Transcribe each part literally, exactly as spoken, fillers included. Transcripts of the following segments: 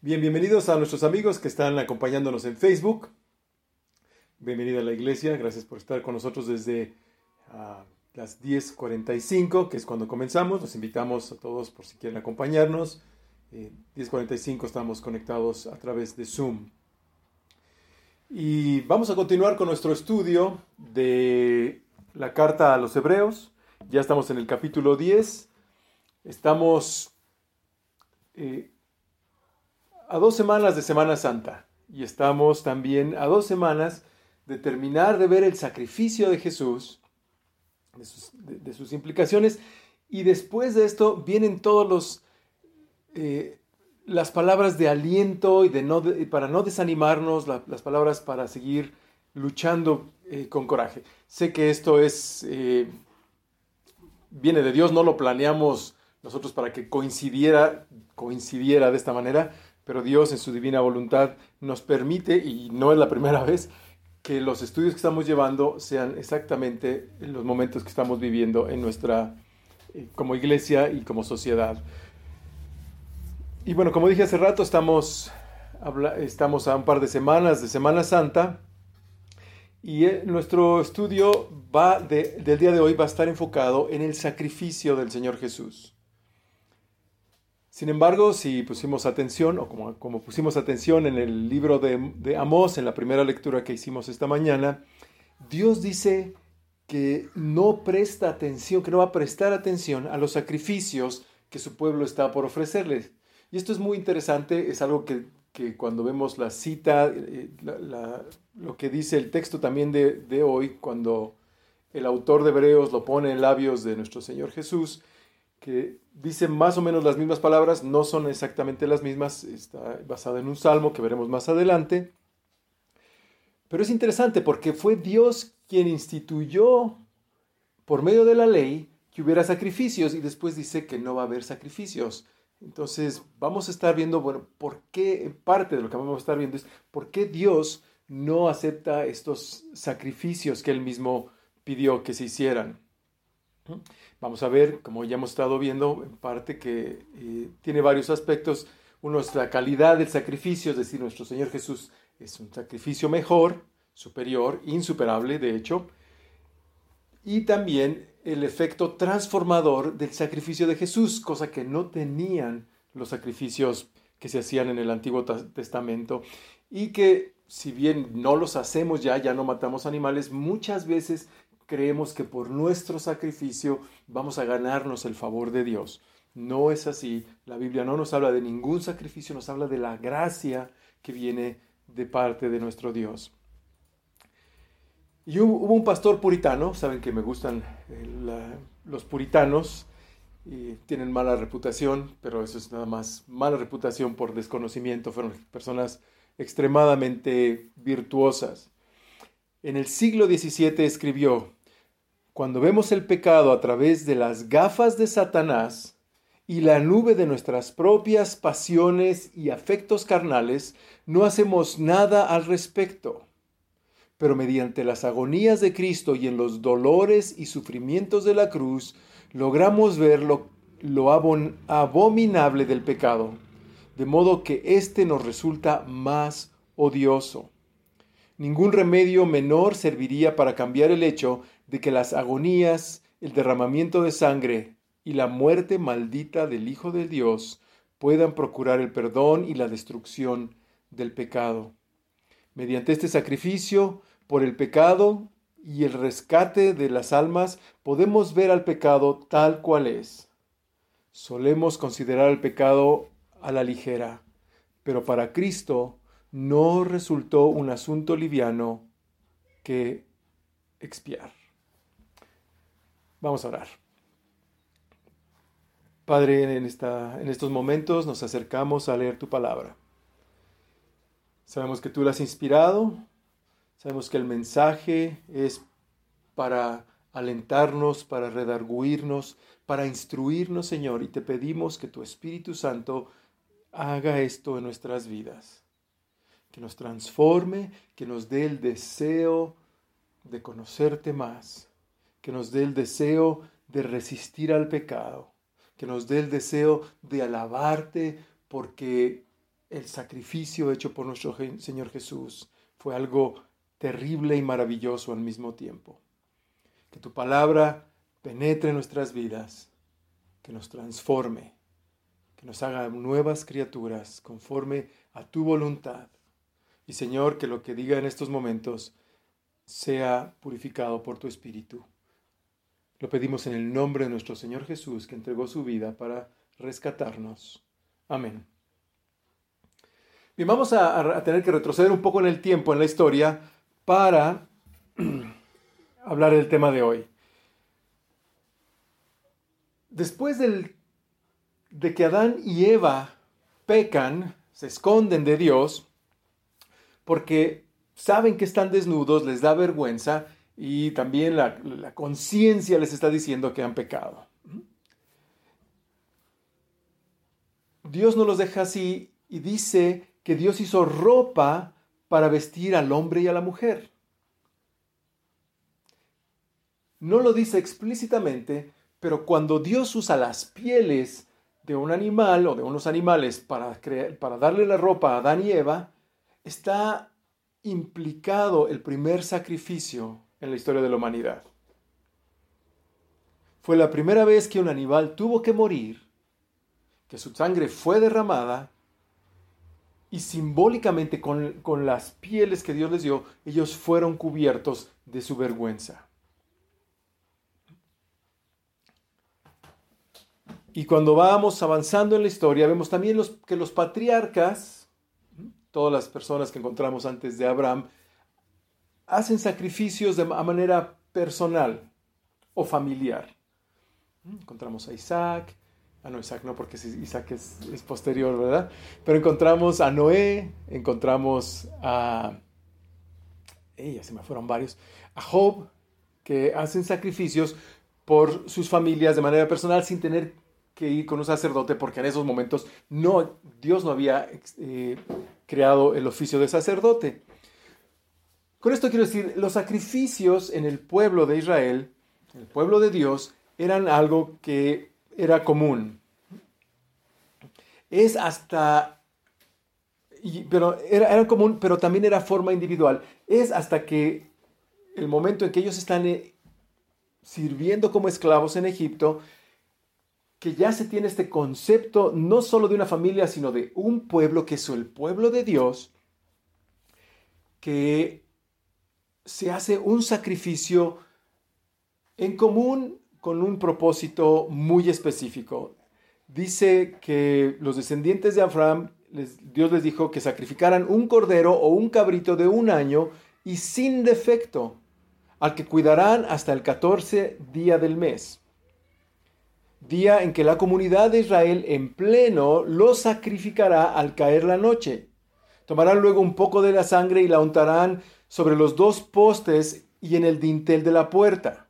Bien, bienvenidos a nuestros amigos que están acompañándonos en Facebook. Bienvenida a la iglesia, gracias por estar con nosotros desde uh, las diez cuarenta y cinco, que es cuando comenzamos. Los invitamos a todos por si quieren acompañarnos. Eh, diez cuarenta y cinco estamos conectados a través de Zoom. Y vamos a continuar con nuestro estudio de la carta a los Hebreos. Ya estamos en el capítulo diez. Estamos eh, a dos semanas de Semana Santa. Y estamos también a dos semanas de terminar de ver el sacrificio de Jesús, de sus, de, de sus implicaciones. Y después de esto vienen todos los... Eh, las palabras de aliento y de no de, para no desanimarnos, la, las palabras para seguir luchando eh, con coraje. Sé que esto es eh, viene de Dios, no lo planeamos nosotros para que coincidiera, coincidiera de esta manera, pero Dios en su divina voluntad nos permite, y no es la primera vez, que los estudios que estamos llevando sean exactamente los momentos que estamos viviendo en nuestra, eh, como iglesia y como sociedad. Y bueno, como dije hace rato, estamos, estamos a un par de semanas de Semana Santa y nuestro estudio va de, del día de hoy va a estar enfocado en el sacrificio del Señor Jesús. Sin embargo, si pusimos atención, o como, como pusimos atención en el libro de, de Amós, en la primera lectura que hicimos esta mañana, Dios dice que no presta atención, que no va a prestar atención a los sacrificios que su pueblo está por ofrecerles. Y esto es muy interesante, es algo que, que cuando vemos la cita, eh, la, la, lo que dice el texto también de, de hoy, cuando el autor de Hebreos lo pone en labios de nuestro Señor Jesús, que dice más o menos las mismas palabras, no son exactamente las mismas, está basada en un salmo que veremos más adelante. Pero es interesante porque fue Dios quien instituyó por medio de la ley que hubiera sacrificios y después dice que no va a haber sacrificios. Entonces vamos a estar viendo, bueno, por qué, parte de lo que vamos a estar viendo es por qué Dios no acepta estos sacrificios que Él mismo pidió que se hicieran. Vamos a ver, como ya hemos estado viendo, en parte que eh, tiene varios aspectos. Uno es la calidad del sacrificio, es decir, nuestro Señor Jesús es un sacrificio mejor, superior, insuperable, de hecho. Y también el efecto transformador del sacrificio de Jesús, cosa que no tenían los sacrificios que se hacían en el Antiguo Testamento y que si bien no los hacemos ya, ya no matamos animales, muchas veces creemos que por nuestro sacrificio vamos a ganarnos el favor de Dios. No es así, la Biblia no nos habla de ningún sacrificio, nos habla de la gracia que viene de parte de nuestro Dios. Y hubo un pastor puritano, saben que me gustan eh, la, los puritanos, y tienen mala reputación, pero eso es nada más mala reputación por desconocimiento, fueron personas extremadamente virtuosas. En el siglo diecisiete escribió: cuando vemos el pecado a través de las gafas de Satanás y la nube de nuestras propias pasiones y afectos carnales, no hacemos nada al respecto. Pero mediante las agonías de Cristo y en los dolores y sufrimientos de la cruz, logramos ver lo, lo abon, abominable del pecado, de modo que éste nos resulta más odioso. Ningún remedio menor serviría para cambiar el hecho de que las agonías, el derramamiento de sangre y la muerte maldita del Hijo de Dios puedan procurar el perdón y la destrucción del pecado. Mediante este sacrificio por el pecado y el rescate de las almas, podemos ver al pecado tal cual es. Solemos considerar el pecado a la ligera, pero para Cristo no resultó un asunto liviano que expiar. Vamos a orar. Padre, en, esta, en estos momentos nos acercamos a leer tu palabra. Sabemos que tú la has inspirado, sabemos que el mensaje es para alentarnos, para redarguirnos, para instruirnos, Señor, y te pedimos que tu Espíritu Santo haga esto en nuestras vidas, que nos transforme, que nos dé el deseo de conocerte más, que nos dé el deseo de resistir al pecado, que nos dé el deseo de alabarte porque el sacrificio hecho por nuestro Señor Jesús fue algo terrible y maravilloso al mismo tiempo. Que tu palabra penetre en nuestras vidas, que nos transforme, que nos haga nuevas criaturas conforme a tu voluntad. Y Señor, que lo que diga en estos momentos sea purificado por tu Espíritu. Lo pedimos en el nombre de nuestro Señor Jesús, que entregó su vida para rescatarnos. Amén. Bien, vamos a, a tener que retroceder un poco en el tiempo, en la historia, para hablar del tema de hoy. Después del, de que Adán y Eva pecan, se esconden de Dios, porque saben que están desnudos, les da vergüenza, y también la, la conciencia les está diciendo que han pecado. Dios no los deja así y dice que Dios hizo ropa para vestir al hombre y a la mujer. No lo dice explícitamente, pero cuando Dios usa las pieles de un animal o de unos animales para, crear, para darle la ropa a Adán y Eva, está implicado el primer sacrificio en la historia de la humanidad. Fue la primera vez que un animal tuvo que morir, que su sangre fue derramada, y simbólicamente con, con las pieles que Dios les dio, ellos fueron cubiertos de su vergüenza. Y cuando vamos avanzando en la historia, vemos también los, que los patriarcas, todas las personas que encontramos antes de Abraham, hacen sacrificios de manera personal o familiar. Encontramos a Isaac, ah no, Isaac no, porque Isaac es, es posterior, ¿verdad? Pero encontramos a Noé, encontramos a, eh, ya se me fueron varios, a Job, que hacen sacrificios por sus familias de manera personal sin tener que ir con un sacerdote, porque en esos momentos no, Dios no había eh, creado el oficio de sacerdote. Con esto quiero decir, los sacrificios en el pueblo de Israel, en el pueblo de Dios, eran algo que era común. Es hasta, pero era, era común, pero también era forma individual. Es hasta que el momento en que ellos están eh, sirviendo como esclavos en Egipto, que ya se tiene este concepto no solo de una familia, sino de un pueblo, que es el pueblo de Dios, que se hace un sacrificio en común con un propósito muy específico. Dice que los descendientes de Abraham, les, Dios les dijo que sacrificaran un cordero o un cabrito de un año y sin defecto, al que cuidarán hasta el catorce día del mes. Día en que la comunidad de Israel en pleno lo sacrificará al caer la noche. Tomarán luego un poco de la sangre y la untarán sobre los dos postes y en el dintel de la puerta,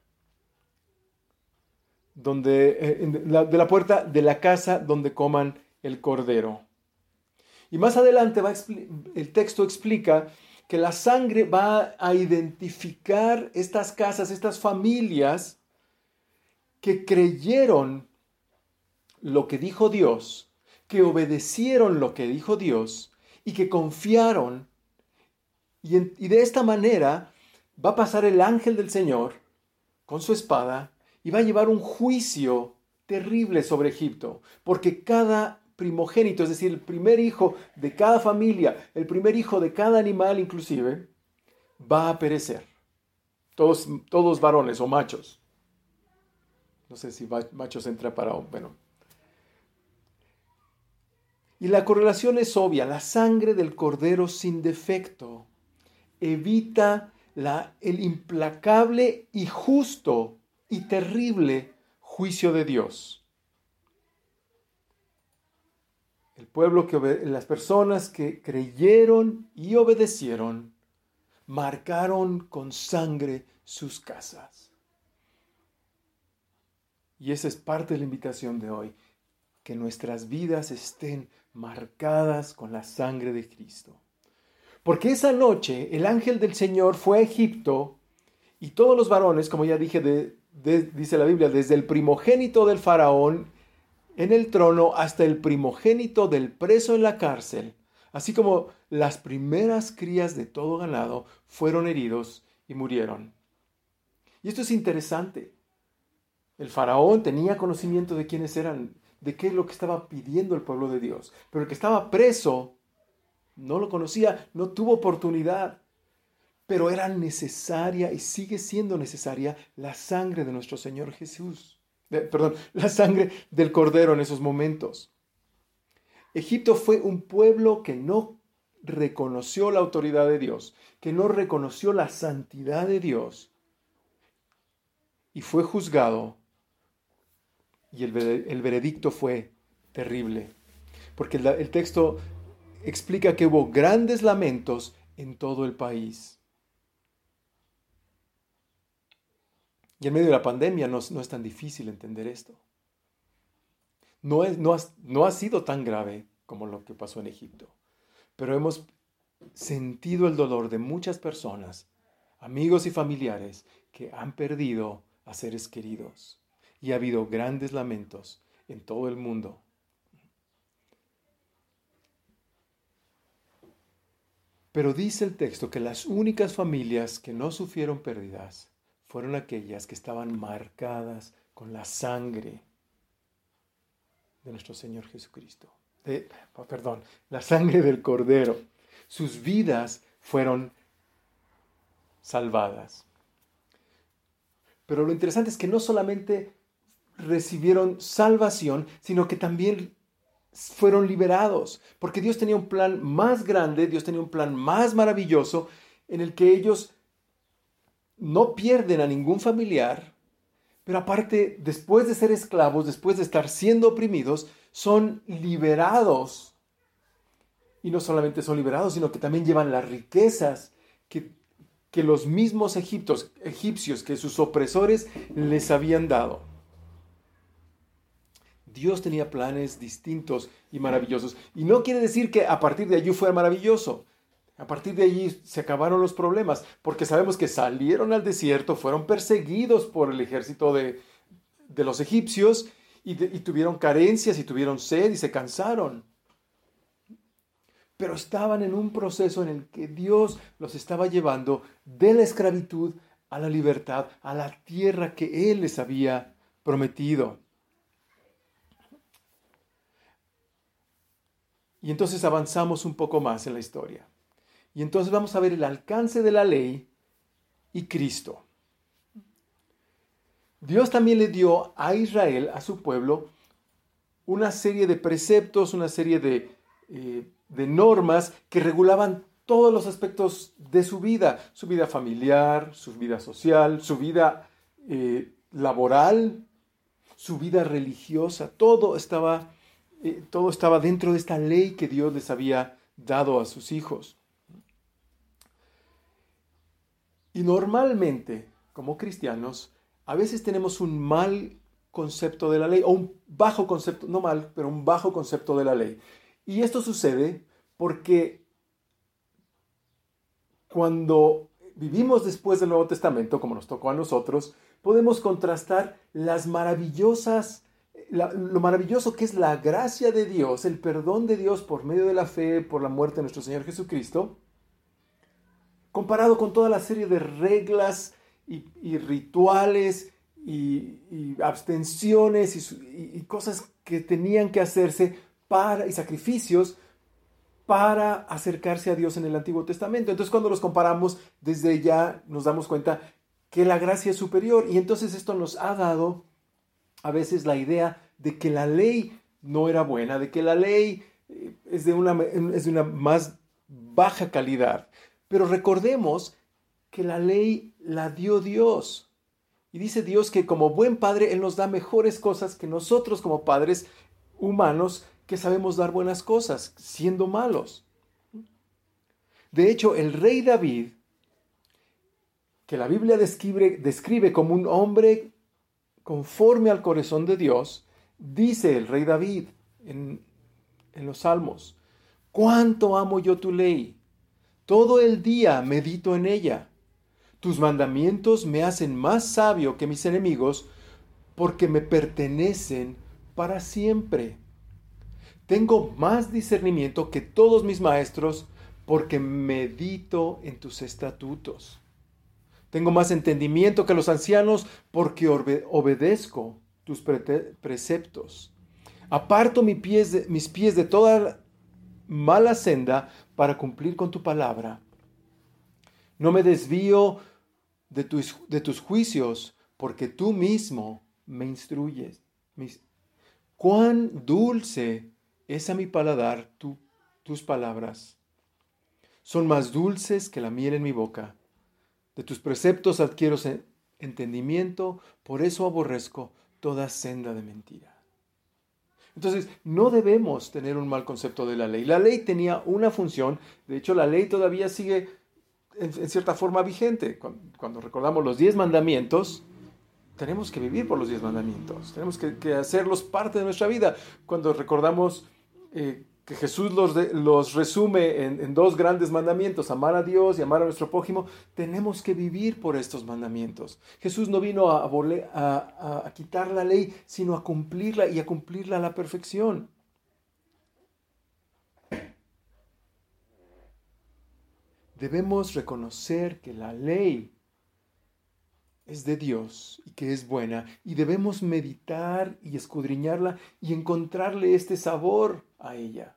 donde, eh, de la puerta de la casa donde coman el cordero. Y más adelante va a el texto explica que la sangre va a identificar estas casas, estas familias que creyeron lo que dijo Dios, que obedecieron lo que dijo Dios y que confiaron. Y, en, y de esta manera va a pasar el ángel del Señor con su espada y va a llevar un juicio terrible sobre Egipto, porque cada primogénito, es decir, el primer hijo de cada familia, el primer hijo de cada animal inclusive, va a perecer. Todos, todos varones o machos. No sé si machos entra para... Bueno. Y la correlación es obvia. La sangre del cordero sin defecto evita la, el implacable y justo y terrible juicio de Dios. El pueblo que obede- las personas que creyeron y obedecieron marcaron con sangre sus casas. Y esa es parte de la invitación de hoy, que nuestras vidas estén marcadas con la sangre de Cristo. Porque esa noche el ángel del Señor fue a Egipto y todos los varones, como ya dije, de, de, dice la Biblia, desde el primogénito del faraón en el trono hasta el primogénito del preso en la cárcel, así como las primeras crías de todo ganado fueron heridos y murieron. Y esto es interesante. El faraón tenía conocimiento de quiénes eran, de qué es lo que estaba pidiendo el pueblo de Dios. Pero el que estaba preso no lo conocía, no tuvo oportunidad. Pero era necesaria y sigue siendo necesaria la sangre de nuestro Señor Jesús. De, perdón, la sangre del Cordero en esos momentos. Egipto fue un pueblo que no reconoció la autoridad de Dios, que no reconoció la santidad de Dios y fue juzgado. Y el, el veredicto fue terrible, porque el, el texto explica que hubo grandes lamentos en todo el país. Y en medio de la pandemia no, no es tan difícil entender esto. No, es, no, ha, no ha sido tan grave como lo que pasó en Egipto, pero hemos sentido el dolor de muchas personas, amigos y familiares, que han perdido a seres queridos. Y ha habido grandes lamentos en todo el mundo. Pero dice el texto que las únicas familias que no sufrieron pérdidas fueron aquellas que estaban marcadas con la sangre de nuestro Señor Jesucristo. De, oh, perdón, la sangre del Cordero. Sus vidas fueron salvadas. Pero lo interesante es que no solamente recibieron salvación, sino que también fueron liberados, porque Dios tenía un plan más grande, Dios tenía un plan más maravilloso, en el que ellos no pierden a ningún familiar, pero aparte, después de ser esclavos, después de estar siendo oprimidos, son liberados. Y no solamente son liberados, sino que también llevan las riquezas que, que los mismos egipcios, egipcios, que sus opresores les habían dado. Dios tenía planes distintos y maravillosos. Y no quiere decir que a partir de allí fue maravilloso. A partir de allí se acabaron los problemas, porque sabemos que salieron al desierto, fueron perseguidos por el ejército de, de los egipcios y, de, y tuvieron carencias y tuvieron sed y se cansaron. Pero estaban en un proceso en el que Dios los estaba llevando de la esclavitud a la libertad, a la tierra que Él les había prometido. Y entonces avanzamos un poco más en la historia. Y entonces vamos a ver el alcance de la ley y Cristo. Dios también le dio a Israel, a su pueblo, una serie de preceptos, una serie de, eh, de normas que regulaban todos los aspectos de su vida. Su vida familiar, su vida social, su vida eh, laboral, su vida religiosa. Todo estaba... Eh, todo estaba dentro de esta ley que Dios les había dado a sus hijos. Y normalmente, como cristianos, a veces tenemos un mal concepto de la ley, o un bajo concepto, no mal, pero un bajo concepto de la ley. Y esto sucede porque cuando vivimos después del Nuevo Testamento, como nos tocó a nosotros, podemos contrastar las maravillosas La, lo maravilloso que es la gracia de Dios, el perdón de Dios por medio de la fe, por la muerte de nuestro Señor Jesucristo, comparado con toda la serie de reglas y, y rituales y, y abstenciones y, y, y cosas que tenían que hacerse para, y sacrificios para acercarse a Dios en el Antiguo Testamento. Entonces, cuando los comparamos, desde ya nos damos cuenta que la gracia es superior, y entonces esto nos ha dado a veces la idea de que la ley no era buena, de que la ley es de una, es de una más baja calidad. Pero recordemos que la ley la dio Dios. Y dice Dios que como buen padre, Él nos da mejores cosas que nosotros como padres humanos que sabemos dar buenas cosas, siendo malos. De hecho, el rey David, que la Biblia describe, describe como un hombre conforme al corazón de Dios, dice el rey David en, en los Salmos: «Cuánto amo yo tu ley, todo el día medito en ella. Tus mandamientos me hacen más sabio que mis enemigos, porque me pertenecen para siempre. Tengo más discernimiento que todos mis maestros porque medito en tus estatutos. Tengo más entendimiento que los ancianos porque orbe- obedezco tus pre- preceptos. Aparto mis pies, de, mis pies de toda mala senda para cumplir con tu palabra. No me desvío de tus, de tus juicios porque tú mismo me instruyes. Mis, cuán dulce es a mi paladar tu, tus palabras. Son más dulces que la miel en mi boca. De tus preceptos adquiero entendimiento, por eso aborrezco toda senda de mentira. Entonces, no debemos tener un mal concepto de la ley. La ley tenía una función, de hecho la ley todavía sigue en, en cierta forma vigente. Cuando, cuando recordamos los diez mandamientos, tenemos que vivir por los diez mandamientos, tenemos que, que hacerlos parte de nuestra vida. Cuando recordamos eh, que Jesús los, de, los resume en, en dos grandes mandamientos, amar a Dios y amar a nuestro prójimo, tenemos que vivir por estos mandamientos. Jesús no vino a, a, a, a quitar la ley, sino a cumplirla y a cumplirla a la perfección. Debemos reconocer que la ley es de Dios y que es buena, y debemos meditar y escudriñarla y encontrarle este sabor a ella.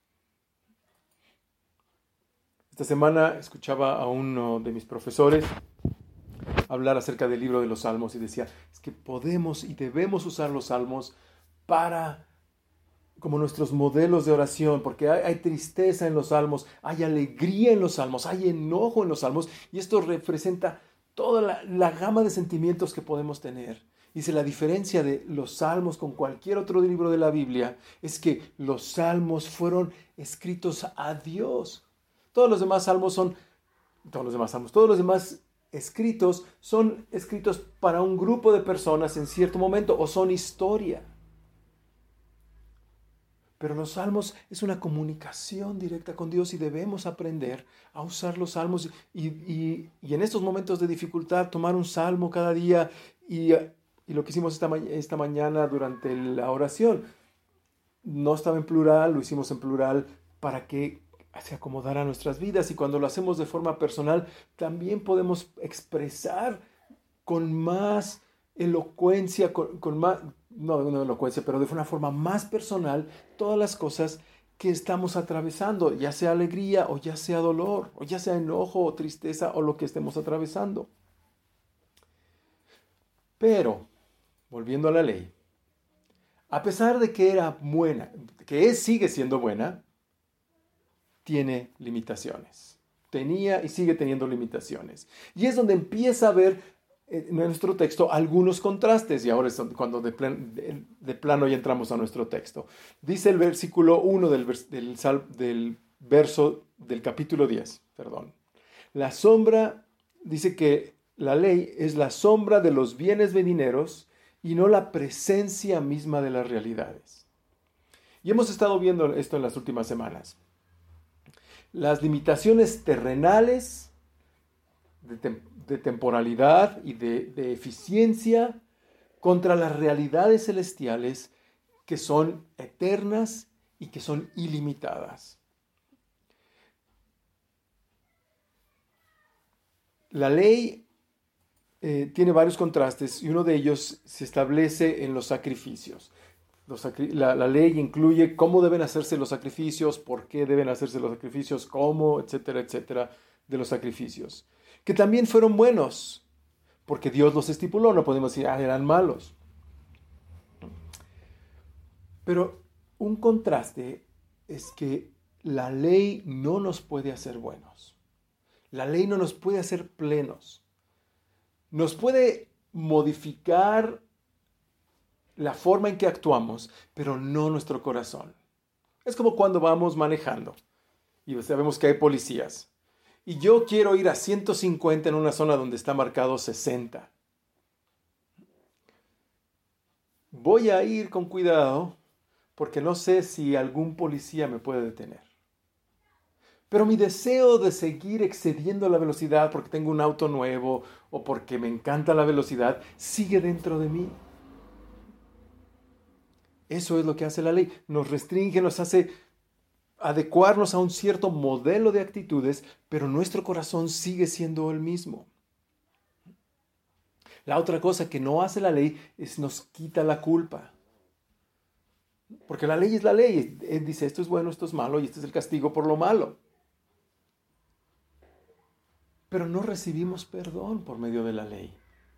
Esta semana escuchaba a uno de mis profesores hablar acerca del libro de los Salmos y decía, es que podemos y debemos usar los Salmos para como nuestros modelos de oración, porque hay, hay tristeza en los Salmos, hay alegría en los Salmos, hay enojo en los Salmos, y esto representa toda la, la gama de sentimientos que podemos tener. Dice, la diferencia de los salmos con cualquier otro libro de la Biblia es que los salmos fueron escritos a Dios. Todos los demás salmos son, todos los demás salmos, todos los demás escritos son escritos para un grupo de personas en cierto momento o son historia. Pero los salmos es una comunicación directa con Dios y debemos aprender a usar los salmos y, y, y en estos momentos de dificultad tomar un salmo cada día y, y lo que hicimos esta, esta mañana durante la oración. No estaba en plural, lo hicimos en plural para que se acomodara a nuestras vidas y cuando lo hacemos de forma personal también podemos expresar con más elocuencia, con, con más... no de una elocuencia, pero de una forma más personal, todas las cosas que estamos atravesando, ya sea alegría o ya sea dolor, o ya sea enojo o tristeza o lo que estemos atravesando. Pero, volviendo a la ley, a pesar de que era buena, que es, sigue siendo buena, tiene limitaciones. Tenía y sigue teniendo limitaciones. Y es donde empieza a ver en nuestro texto algunos contrastes, y ahora es cuando de, plan, de, de plano ya entramos a nuestro texto. Dice el versículo uno del, del, del verso del capítulo diez, perdón. La sombra, dice que la ley es la sombra de los bienes venideros y no la presencia misma de las realidades. Y hemos estado viendo esto en las últimas semanas. Las limitaciones terrenales de temporalidad, de temporalidad y de, de eficiencia contra las realidades celestiales que son eternas y que son ilimitadas. La ley eh, tiene varios contrastes y uno de ellos se establece en los sacrificios. Los sacri- la, la ley incluye cómo deben hacerse los sacrificios, por qué deben hacerse los sacrificios, cómo, etcétera, etcétera, de los sacrificios. Que también fueron buenos, porque Dios los estipuló, no podemos decir, ah, eran malos. Pero un contraste es que la ley no nos puede hacer buenos. La ley no nos puede hacer plenos. Nos puede modificar la forma en que actuamos, pero no nuestro corazón. Es como cuando vamos manejando y sabemos que hay policías. Y yo quiero ir a ciento cincuenta en una zona donde está marcado sesenta. Voy a ir con cuidado porque no sé si algún policía me puede detener. Pero mi deseo de seguir excediendo la velocidad porque tengo un auto nuevo o porque me encanta la velocidad sigue dentro de mí. Eso es lo que hace la ley. Nos restringe, nos hace adecuarnos a un cierto modelo de actitudes, pero nuestro corazón sigue siendo el mismo. La otra cosa que no hace la ley es nos quita la culpa. Porque la ley es la ley. Él dice, esto es bueno, esto es malo y este es el castigo por lo malo. Pero no recibimos perdón por medio de la ley.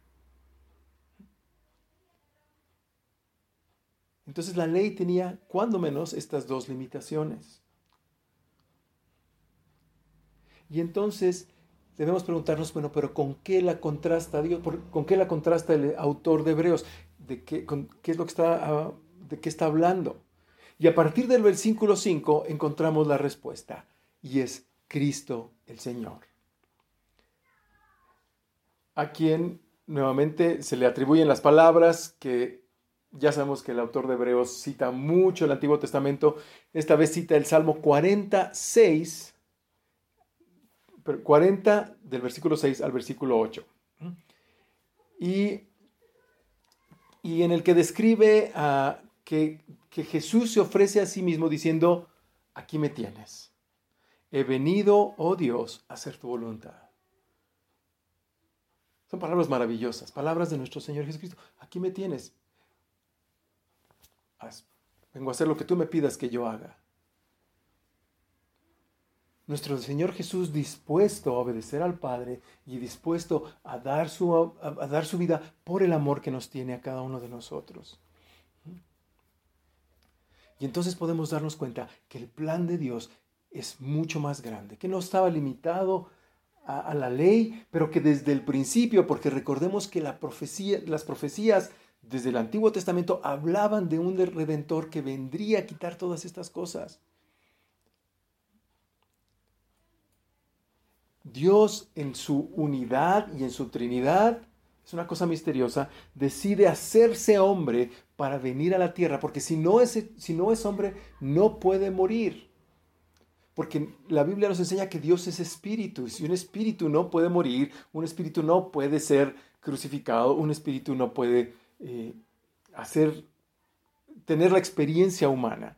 Entonces la ley tenía, cuando menos, estas dos limitaciones. Y entonces debemos preguntarnos, bueno, pero ¿con qué la contrasta Dios? ¿Con qué la contrasta el autor de Hebreos? ¿De qué, con, qué es lo que está, de qué está hablando? Y a partir del versículo cinco encontramos la respuesta, y es Cristo el Señor, a quien nuevamente se le atribuyen las palabras que ya sabemos que el autor de Hebreos cita mucho el Antiguo Testamento. Esta vez cita el Salmo cuarenta y seis, cuarenta del versículo seis al versículo ocho. Y, y en el que describe uh, que, que Jesús se ofrece a sí mismo diciendo, aquí me tienes. He venido, oh Dios, a hacer tu voluntad. Son palabras maravillosas, palabras de nuestro Señor Jesucristo. Aquí me tienes. Vengo a hacer lo que tú me pidas que yo haga. Nuestro Señor Jesús dispuesto a obedecer al Padre y dispuesto a dar su, a, a dar su vida por el amor que nos tiene a cada uno de nosotros. Y entonces podemos darnos cuenta que el plan de Dios es mucho más grande, que no estaba limitado a, a la ley, pero que desde el principio, porque recordemos que la profecía, las profecías desde el Antiguo Testamento hablaban de un Redentor que vendría a quitar todas estas cosas. Dios en su unidad y en su Trinidad, es una cosa misteriosa, decide hacerse hombre para venir a la tierra, porque si no es, si no es hombre, no puede morir. Porque la Biblia nos enseña que Dios es espíritu, y si un espíritu no puede morir, un espíritu no puede ser crucificado, un espíritu no puede eh, hacer, tener la experiencia humana.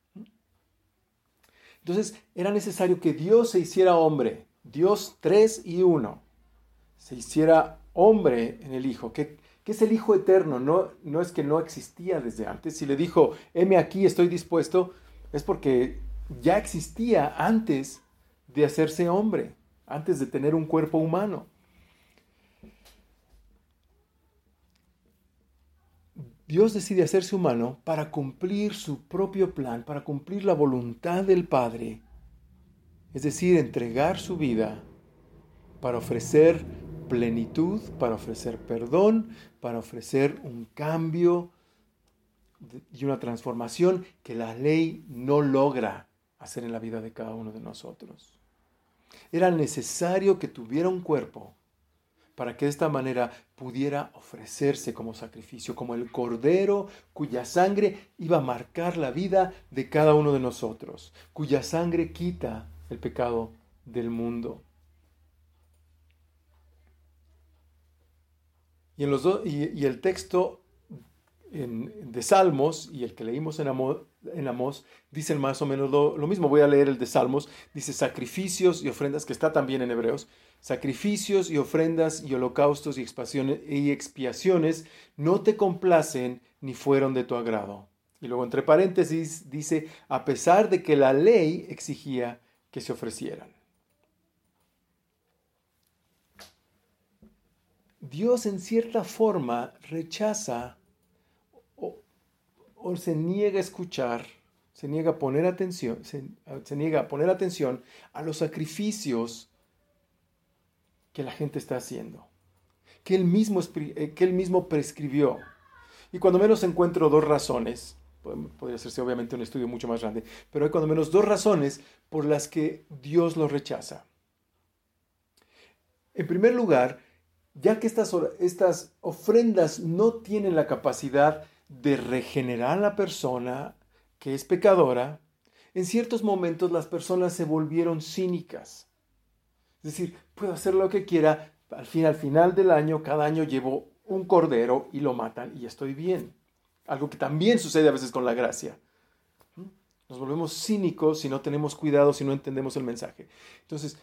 Entonces era necesario que Dios se hiciera hombre, Dios tres y uno, se hiciera hombre en el Hijo, que, que es el Hijo eterno, no, no es que no existía desde antes. Si le dijo, heme aquí, estoy dispuesto, es porque ya existía antes de hacerse hombre, antes de tener un cuerpo humano. Dios decide hacerse humano para cumplir su propio plan, para cumplir la voluntad del Padre, es decir, entregar su vida para ofrecer plenitud, para ofrecer perdón, para ofrecer un cambio y una transformación que la ley no logra hacer en la vida de cada uno de nosotros. Era necesario que tuviera un cuerpo para que de esta manera pudiera ofrecerse como sacrificio, como el cordero cuya sangre iba a marcar la vida de cada uno de nosotros, cuya sangre quita el pecado del mundo. Y, en los do, y, y el texto en, de Salmos y el que leímos en Amós, en Amós dicen más o menos lo, lo mismo. Voy a leer el de Salmos. Dice sacrificios y ofrendas, que está también en Hebreos. Sacrificios y ofrendas y holocaustos y expiaciones, y expiaciones no te complacen ni fueron de tu agrado. Y luego entre paréntesis dice, a pesar de que la ley exigía que se ofrecieran. Dios en cierta forma rechaza o, o se niega a escuchar, se niega a poner atención, se, se niega a poner atención a los sacrificios que la gente está haciendo, que él mismo, que él mismo prescribió. Y cuando menos encuentro dos razones, podría hacerse obviamente un estudio mucho más grande, pero hay cuando menos dos razones por las que Dios lo rechaza. En primer lugar, ya que estas, estas ofrendas no tienen la capacidad de regenerar a la persona que es pecadora, en ciertos momentos las personas se volvieron cínicas. Es decir, puedo hacer lo que quiera, al fin, al final del año, cada año llevo un cordero y lo matan y estoy bien. Algo que también sucede a veces con la gracia. Nos volvemos cínicos si no tenemos cuidado, si no entendemos el mensaje. Entonces,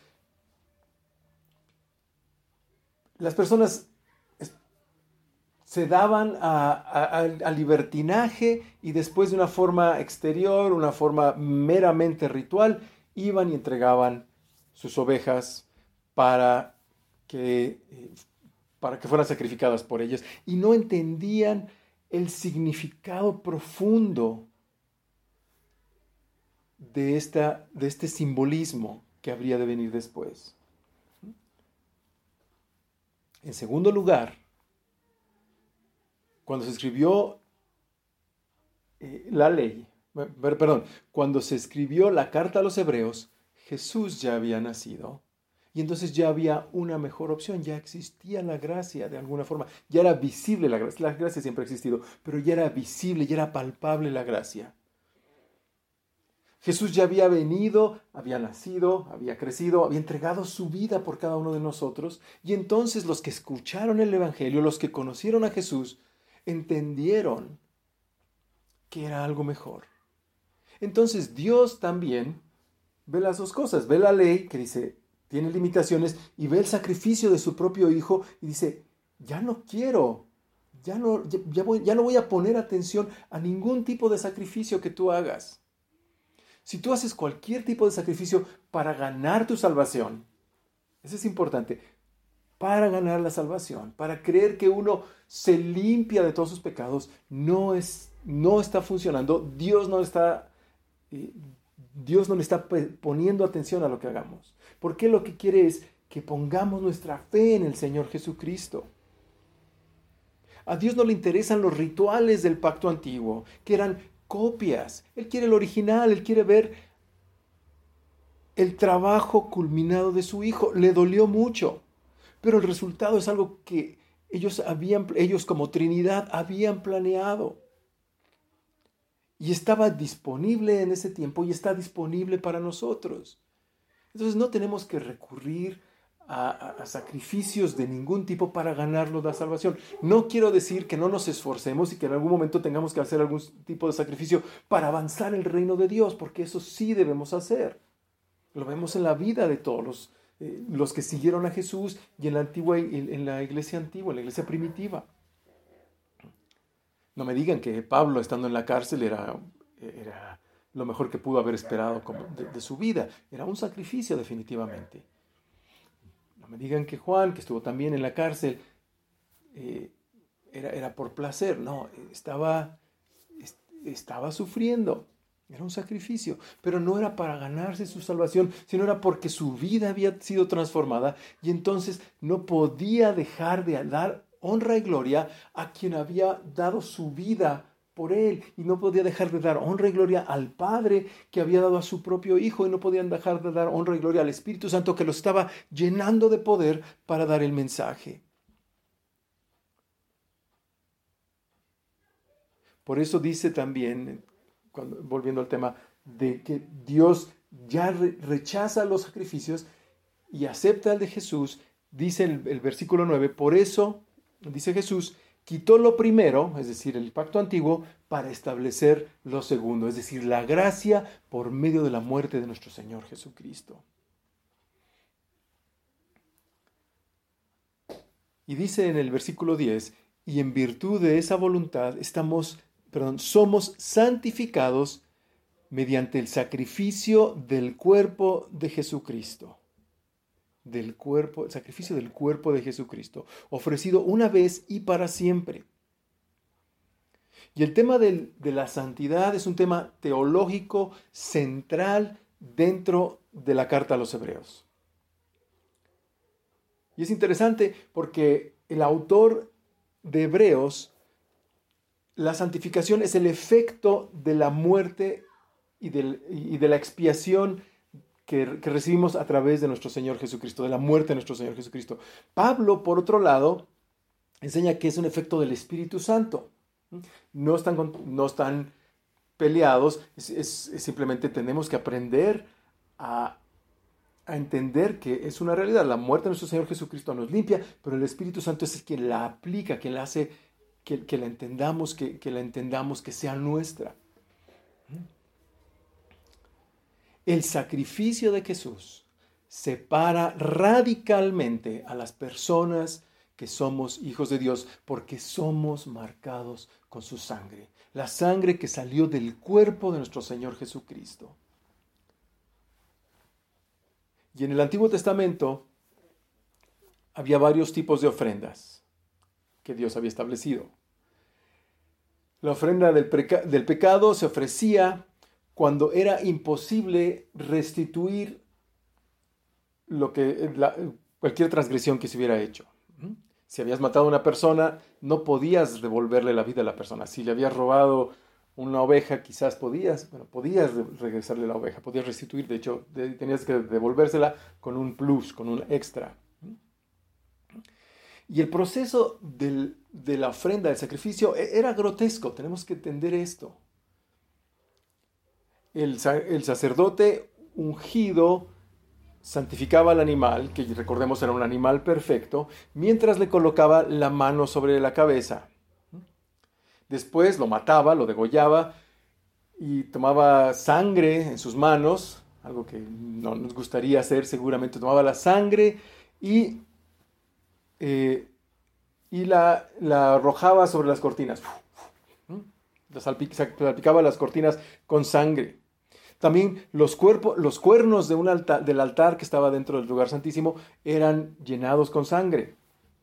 las personas se daban a, a, a libertinaje y después de una forma exterior, una forma meramente ritual, iban y entregaban sus ovejas para que, para que fueran sacrificadas por ellas. Y no entendían el significado profundo de, esta, de este simbolismo que habría de venir después. En segundo lugar, cuando se escribió eh, la ley, perdón, cuando se escribió la carta a los hebreos, Jesús ya había nacido y entonces ya había una mejor opción, ya existía la gracia de alguna forma, ya era visible la gracia, la gracia siempre ha existido, pero ya era visible, ya era palpable la gracia. Jesús ya había venido, había nacido, había crecido, había entregado su vida por cada uno de nosotros y entonces los que escucharon el Evangelio, los que conocieron a Jesús, entendieron que era algo mejor. Entonces Dios también ve las dos cosas, ve la ley que dice, tiene limitaciones, y ve el sacrificio de su propio hijo y dice, ya no quiero, ya no, ya, ya, voy, ya no voy a poner atención a ningún tipo de sacrificio que tú hagas. Si tú haces cualquier tipo de sacrificio para ganar tu salvación, eso es importante, para ganar la salvación, para creer que uno se limpia de todos sus pecados, no, es, no está funcionando. Dios no está, eh, Dios no le está poniendo atención a lo que hagamos. Porque lo que quiere es que pongamos nuestra fe en el Señor Jesucristo. A Dios no le interesan los rituales del pacto antiguo, que eran copias. Él quiere el original, Él quiere ver el trabajo culminado de su Hijo. Le dolió mucho, pero el resultado es algo que ellos, habían, ellos como Trinidad habían planeado. Y estaba disponible en ese tiempo y está disponible para nosotros. Entonces no tenemos que recurrir a, a, a sacrificios de ningún tipo para ganarnos la salvación. No quiero decir que no nos esforcemos y que en algún momento tengamos que hacer algún tipo de sacrificio para avanzar el reino de Dios, porque eso sí debemos hacer. Lo vemos en la vida de todos los, eh, los que siguieron a Jesús y en la, antigua, en, en la iglesia antigua, en la iglesia primitiva. No me digan que Pablo, estando en la cárcel, era... era lo mejor que pudo haber esperado de, de su vida. Era un sacrificio definitivamente. No me digan que Juan, que estuvo también en la cárcel, eh, era, era por placer. No, estaba, estaba sufriendo. Era un sacrificio. Pero no era para ganarse su salvación, sino era porque su vida había sido transformada y entonces no podía dejar de dar honra y gloria a quien había dado su vida por él, y no podía dejar de dar honra y gloria al Padre que había dado a su propio Hijo, y no podían dejar de dar honra y gloria al Espíritu Santo que lo estaba llenando de poder para dar el mensaje. Por eso dice también, cuando, volviendo al tema, de que Dios ya re, rechaza los sacrificios y acepta el de Jesús. Dice el, el versículo nueve, por eso, dice Jesús, quitó lo primero, es decir, el pacto antiguo, para establecer lo segundo, es decir, la gracia por medio de la muerte de nuestro Señor Jesucristo. Y dice en el versículo diez, y en virtud de esa voluntad estamos, perdón, somos santificados mediante el sacrificio del cuerpo de Jesucristo. Del cuerpo, el sacrificio del cuerpo de Jesucristo, ofrecido una vez y para siempre. Y el tema del, de la santidad es un tema teológico central dentro de la carta a los Hebreos. Y es interesante porque el autor de Hebreos, la santificación es el efecto de la muerte y, del, y de la expiación Que, que recibimos a través de nuestro Señor Jesucristo, de la muerte de nuestro Señor Jesucristo. Pablo, por otro lado, enseña que es un efecto del Espíritu Santo. No están, no están peleados, es, es, es simplemente tenemos que aprender a, a entender que es una realidad. La muerte de nuestro Señor Jesucristo nos limpia, pero el Espíritu Santo es el quien la aplica, quien la hace que, que la entendamos, que, que la entendamos, que sea nuestra. El sacrificio de Jesús separa radicalmente a las personas que somos hijos de Dios, porque somos marcados con su sangre, la sangre que salió del cuerpo de nuestro Señor Jesucristo. Y en el Antiguo Testamento había varios tipos de ofrendas que Dios había establecido. La ofrenda del, preca- del pecado se ofrecía cuando era imposible restituir lo que, la, cualquier transgresión que se hubiera hecho. Si habías matado a una persona, no podías devolverle la vida a la persona. Si le habías robado una oveja, quizás podías, bueno, podías regresarle la oveja, podías restituir, de hecho, de, tenías que devolvérsela con un plus, con un extra. Y el proceso del, de la ofrenda, del sacrificio, era grotesco, tenemos que entender esto. El, el sacerdote ungido santificaba al animal, que recordemos era un animal perfecto, mientras le colocaba la mano sobre la cabeza. Después lo mataba, lo degollaba y tomaba sangre en sus manos, algo que no nos gustaría hacer seguramente. Tomaba la sangre y, eh, y la, la arrojaba sobre las cortinas. Salpicaba las cortinas con sangre. También los, cuerpos, los cuernos de un altar, del altar que estaba dentro del lugar santísimo eran llenados con sangre.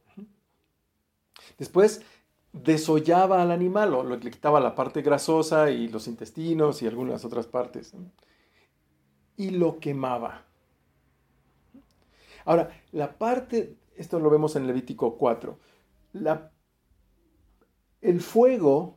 Después desollaba al animal, o le quitaba la parte grasosa y los intestinos y algunas otras partes, ¿no? Y lo quemaba. Ahora, la parte, esto lo vemos en Levítico cuatro, la, el fuego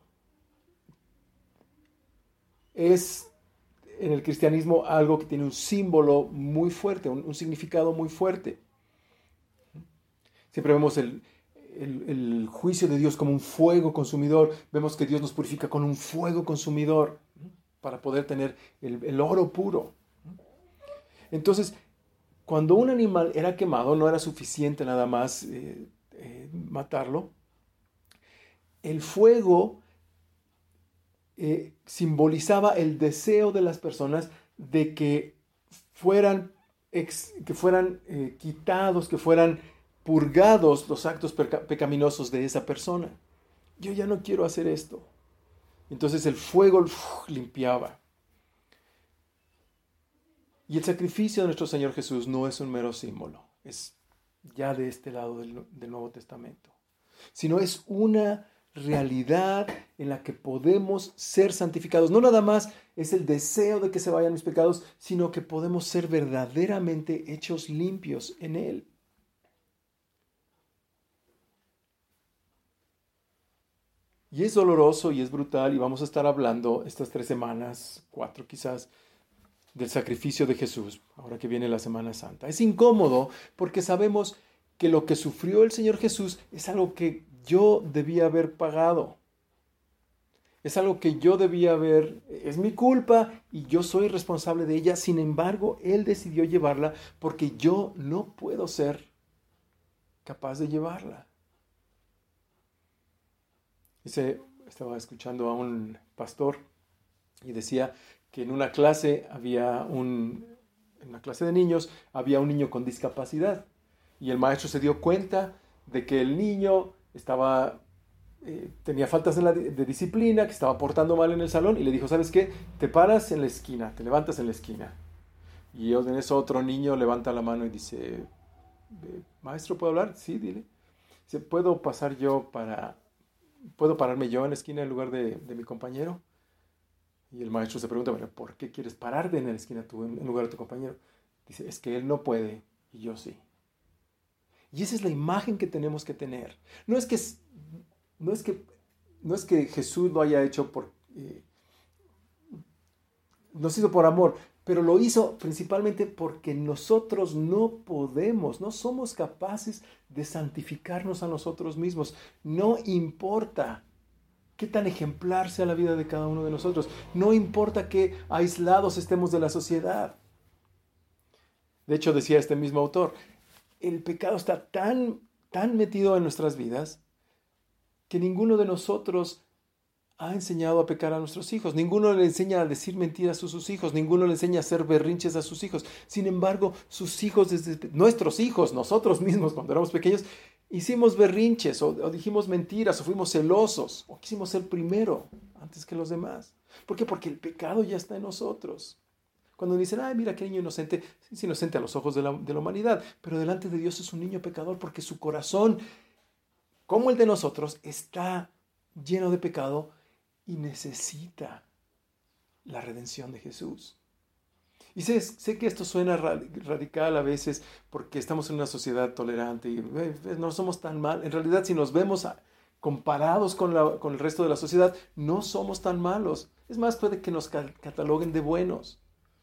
es en el cristianismo algo que tiene un símbolo muy fuerte, un, un significado muy fuerte. Siempre vemos el, el, el juicio de Dios como un fuego consumidor. Vemos que Dios nos purifica con un fuego consumidor para poder tener el, el oro puro. Entonces, cuando un animal era quemado, no era suficiente nada más eh, eh, matarlo. El fuego Eh, simbolizaba el deseo de las personas de que fueran, ex, que fueran eh, quitados, que fueran purgados los actos peca- pecaminosos de esa persona. Yo ya no quiero hacer esto. Entonces el fuego uf, limpiaba. Y el sacrificio de nuestro Señor Jesús no es un mero símbolo, es ya de este lado del, del Nuevo Testamento, sino es una realidad en la que podemos ser santificados. No nada más es el deseo de que se vayan mis pecados, sino que podemos ser verdaderamente hechos limpios en Él. Y es doloroso y es brutal, y vamos a estar hablando estas tres semanas, cuatro quizás, del sacrificio de Jesús, ahora que viene la Semana Santa. Es incómodo porque sabemos que lo que sufrió el Señor Jesús es algo que yo debía haber pagado. Es algo que yo debía haber, es mi culpa y yo soy responsable de ella. Sin embargo, Él decidió llevarla porque yo no puedo ser capaz de llevarla. Dice, estaba escuchando a un pastor y decía que en una clase había un, en una clase de niños, había un niño con discapacidad. Y el maestro se dio cuenta de que el niño estaba, eh, tenía faltas de, la, de disciplina, que estaba portando mal en el salón, y le dijo, ¿sabes qué? Te paras en la esquina, te levantas en la esquina. Y en eso otro niño levanta la mano y dice, maestro, ¿puedo hablar? Sí, dile. Dice, ¿puedo pasar yo para, puedo pararme yo en la esquina en lugar de, de mi compañero? Y el maestro se pregunta, bueno, ¿por qué quieres pararte en la esquina tú en lugar de tu compañero? Dice, es que él no puede y yo sí. Y esa es la imagen que tenemos que tener. No es que, no es que, no es que Jesús lo haya hecho por, eh, lo hizo por amor, pero lo hizo principalmente porque nosotros no podemos, no somos capaces de santificarnos a nosotros mismos. No importa qué tan ejemplar sea la vida de cada uno de nosotros. No importa qué aislados estemos de la sociedad. De hecho, decía este mismo autor, el pecado está tan, tan metido en nuestras vidas que ninguno de nosotros ha enseñado a pecar a nuestros hijos. Ninguno le enseña a decir mentiras a sus hijos. Ninguno le enseña a hacer berrinches a sus hijos. Sin embargo, sus hijos, desde nuestros hijos, nosotros mismos cuando éramos pequeños, hicimos berrinches o, o dijimos mentiras o fuimos celosos o quisimos ser primero antes que los demás. ¿Por qué? Porque el pecado ya está en nosotros. Cuando dicen, ay, mira qué niño inocente, es inocente a los ojos de la, de la humanidad, pero delante de Dios es un niño pecador porque su corazón, como el de nosotros, está lleno de pecado y necesita la redención de Jesús. Y sé, sé que esto suena radical a veces porque estamos en una sociedad tolerante y eh, no somos tan mal. En realidad, si nos vemos a, comparados con, la, con el resto de la sociedad, no somos tan malos. Es más, puede que nos cataloguen de buenos.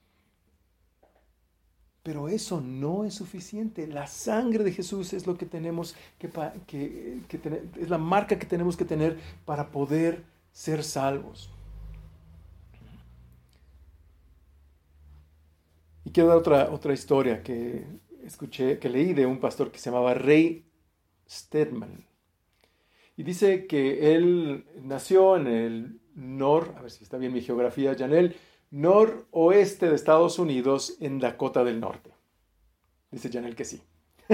Pero eso no es suficiente. La sangre de Jesús es lo que tenemos que, que, que tener, es la marca que tenemos que tener para poder ser salvos. Y quiero dar otra, otra historia que escuché, que leí de un pastor que se llamaba Ray Stedman. Y dice que él nació en el nor, a ver si está bien mi geografía, Janel, noroeste de Estados Unidos, en Dakota del Norte. Dice Janel que sí.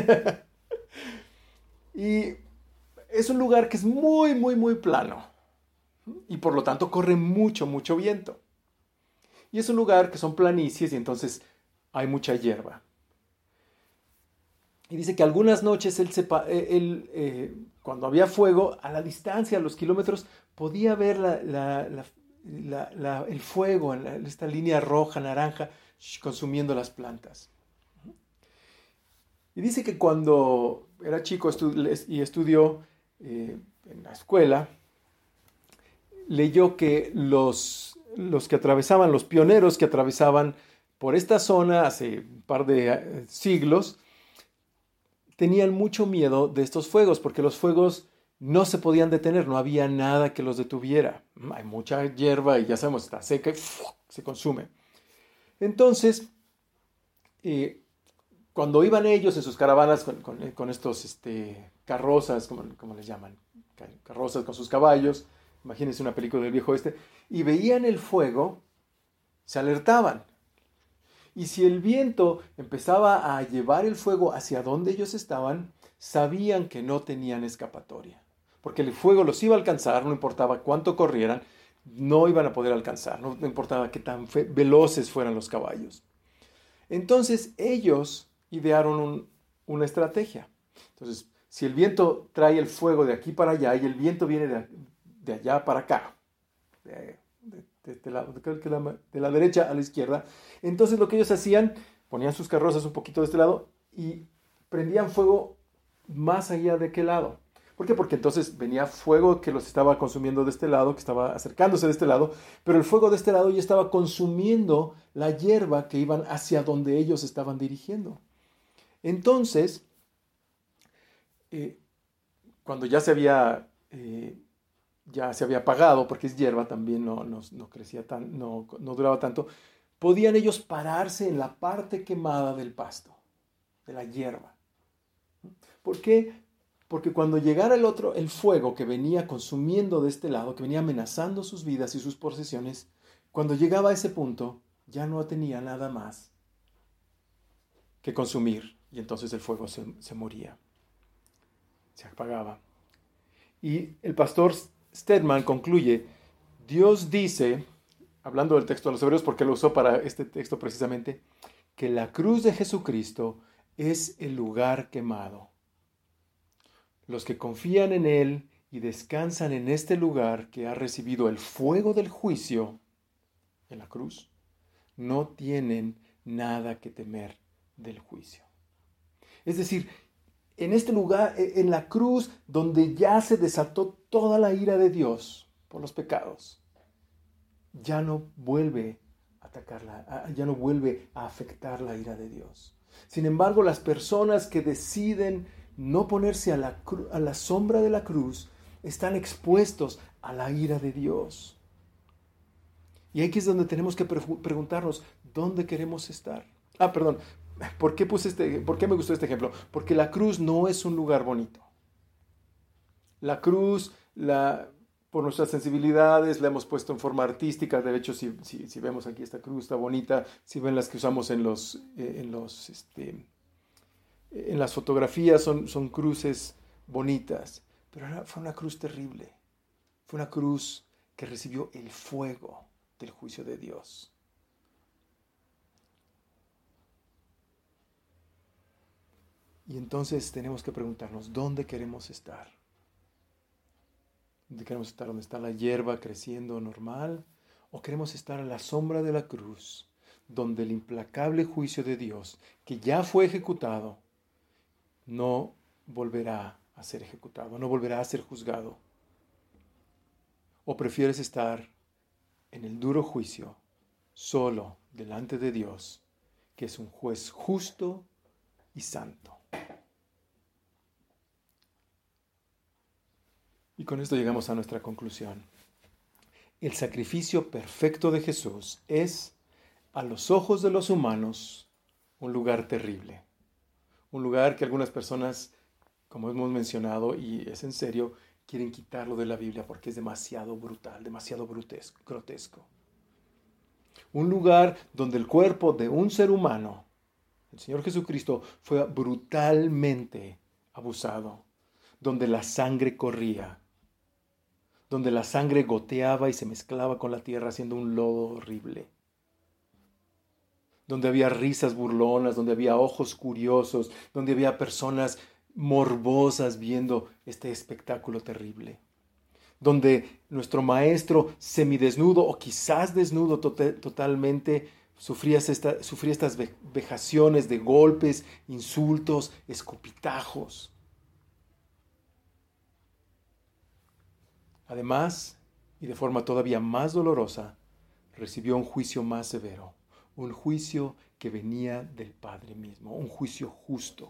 Y es un lugar que es muy, muy, muy plano. Y por lo tanto corre mucho, mucho viento. Y es un lugar que son planicies y entonces hay mucha hierba. Y dice que algunas noches él, se, él eh, cuando había fuego, a la distancia, a los kilómetros, podía ver la, la, la, la, la, el fuego, en la, esta línea roja, naranja, consumiendo las plantas. Y dice que cuando era chico estu- y estudió eh, en la escuela, leyó que los, los que atravesaban, los pioneros que atravesaban por esta zona hace un par de eh, siglos, tenían mucho miedo de estos fuegos, porque los fuegos no se podían detener, no había nada que los detuviera. Hay mucha hierba y ya sabemos, está seca y ¡fuf! Se consume. Entonces, eh, cuando iban ellos en sus caravanas con, con, con estos este, carrozas, como, como les llaman, carrozas con sus caballos, imagínense una película del viejo oeste, y veían el fuego, se alertaban. Y si el viento empezaba a llevar el fuego hacia donde ellos estaban, sabían que no tenían escapatoria. Porque el fuego los iba a alcanzar, no importaba cuánto corrieran, no iban a poder alcanzar, no importaba qué tan fe- veloces fueran los caballos. Entonces ellos idearon un, una estrategia. Entonces, si el viento trae el fuego de aquí para allá y el viento viene de, de allá para acá, de, de, de, de, la, de, la, de la derecha a la izquierda, entonces lo que ellos hacían, ponían sus carrozas un poquito de este lado y prendían fuego más allá de aquel lado. ¿Por qué? Porque entonces venía fuego que los estaba consumiendo de este lado, que estaba acercándose de este lado, pero el fuego de este lado ya estaba consumiendo la hierba que iban hacia donde ellos estaban dirigiendo. Entonces, eh, cuando ya se había, eh, ya se había apagado, porque es hierba, también no, no, no crecía tan, no, no duraba tanto, podían ellos pararse en la parte quemada del pasto, de la hierba. ¿Por qué? Porque cuando llegara el otro, el fuego que venía consumiendo de este lado, que venía amenazando sus vidas y sus posesiones, cuando llegaba a ese punto, ya no tenía nada más que consumir. Y entonces el fuego se, se moría, se apagaba. Y el pastor Stedman concluye, Dios dice, hablando del texto de los Hebreos, porque lo usó para este texto precisamente, que la cruz de Jesucristo es el lugar quemado. Los que confían en Él y descansan en este lugar que ha recibido el fuego del juicio en la cruz, no tienen nada que temer del juicio. Es decir, en este lugar, en la cruz, donde ya se desató toda la ira de Dios por los pecados, ya no vuelve a atacarla, ya no vuelve a afectar la ira de Dios. Sin embargo, las personas que deciden no ponerse a la, cru- a la sombra de la cruz están expuestos a la ira de Dios. Y aquí es donde tenemos que pre- preguntarnos, ¿dónde queremos estar? Ah, perdón, ¿por qué puse este, por qué me gustó este ejemplo? Porque la cruz no es un lugar bonito. La cruz la, por nuestras sensibilidades la hemos puesto en forma artística. De hecho, si, si, si vemos aquí esta cruz está bonita, si ven las que usamos en los, eh, en los, este, en las fotografías, son, son cruces bonitas, pero era, fue una cruz terrible. Fue una cruz que recibió el fuego del juicio de Dios. Y entonces tenemos que preguntarnos, ¿dónde queremos estar? ¿Dónde queremos estar? ¿Dónde está la hierba creciendo normal? ¿O queremos estar a la sombra de la cruz, donde el implacable juicio de Dios, que ya fue ejecutado, no volverá a ser ejecutado, no volverá a ser juzgado? ¿O prefieres estar en el duro juicio, solo delante de Dios, que es un juez justo y santo? Y con esto llegamos a nuestra conclusión. El sacrificio perfecto de Jesús es, a los ojos de los humanos, un lugar terrible. Un lugar que algunas personas, como hemos mencionado, y es en serio, quieren quitarlo de la Biblia porque es demasiado brutal, demasiado grotesco, grotesco. Un lugar donde el cuerpo de un ser humano, el Señor Jesucristo, fue brutalmente abusado, donde la sangre corría, donde la sangre goteaba y se mezclaba con la tierra haciendo un lodo horrible, donde había risas burlonas, donde había ojos curiosos, donde había personas morbosas viendo este espectáculo terrible, donde nuestro maestro semidesnudo o quizás desnudo to- totalmente sufría, esta, sufría estas vejaciones de golpes, insultos, escupitajos. Además, y de forma todavía más dolorosa, recibió un juicio más severo, un juicio que venía del Padre mismo, un juicio justo.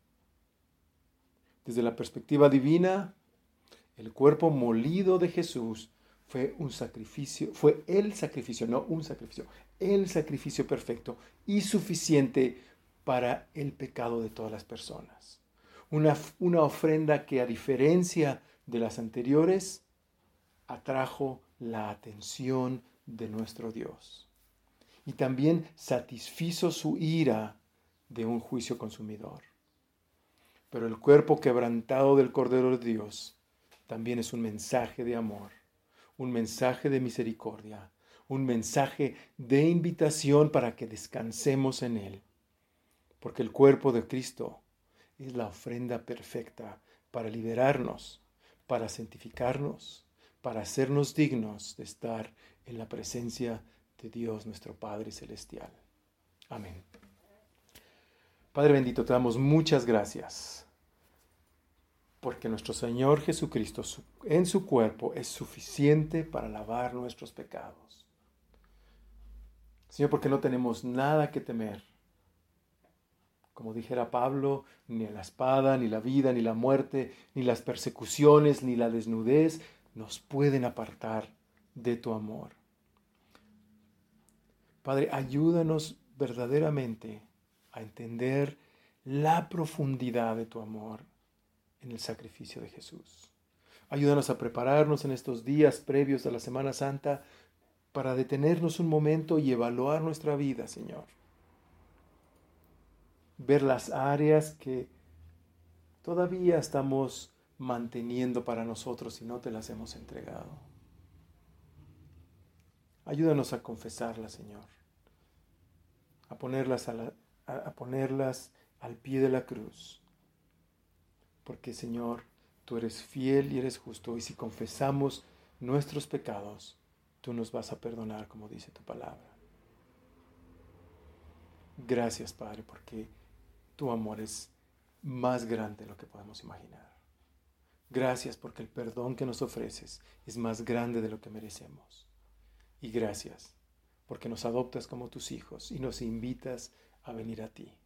Desde la perspectiva divina, el cuerpo molido de Jesús fue un sacrificio, fue el sacrificio, no un sacrificio, el sacrificio perfecto y suficiente para el pecado de todas las personas. Una, una ofrenda que, a diferencia de las anteriores, atrajo la atención de nuestro Dios y también satisfizo su ira de un juicio consumidor. Pero el cuerpo quebrantado del Cordero de Dios también es un mensaje de amor, un mensaje de misericordia, un mensaje de invitación para que descansemos en Él, porque el cuerpo de Cristo es la ofrenda perfecta para liberarnos, para santificarnos, para hacernos dignos de estar en la presencia de Dios nuestro Padre Celestial. Amén. Padre bendito, te damos muchas gracias, porque nuestro Señor Jesucristo en su cuerpo es suficiente para lavar nuestros pecados. Señor, porque no tenemos nada que temer. Como dijera Pablo, ni la espada, ni la vida, ni la muerte, ni las persecuciones, ni la desnudez nos pueden apartar de tu amor. Padre, ayúdanos verdaderamente a entender la profundidad de tu amor en el sacrificio de Jesús. Ayúdanos a prepararnos en estos días previos a la Semana Santa para detenernos un momento y evaluar nuestra vida, Señor. Ver las áreas que todavía estamos manteniendo para nosotros y no te las hemos entregado. Ayúdanos a confesarlas, Señor, a ponerlas, a la, a, a ponerlas al pie de la cruz. Porque, Señor, tú eres fiel y eres justo, y si confesamos nuestros pecados, tú nos vas a perdonar, como dice tu palabra. Gracias, Padre, porque tu amor es más grande de lo que podemos imaginar. Gracias porque el perdón que nos ofreces es más grande de lo que merecemos. Y gracias porque nos adoptas como tus hijos y nos invitas a venir a ti.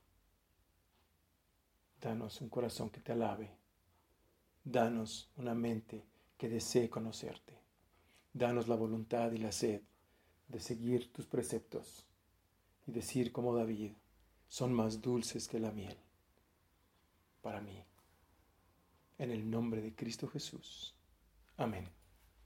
Danos un corazón que te alabe. Danos una mente que desee conocerte. Danos la voluntad y la sed de seguir tus preceptos y decir como David, son más dulces que la miel para mí. En el nombre de Cristo Jesús. Amén.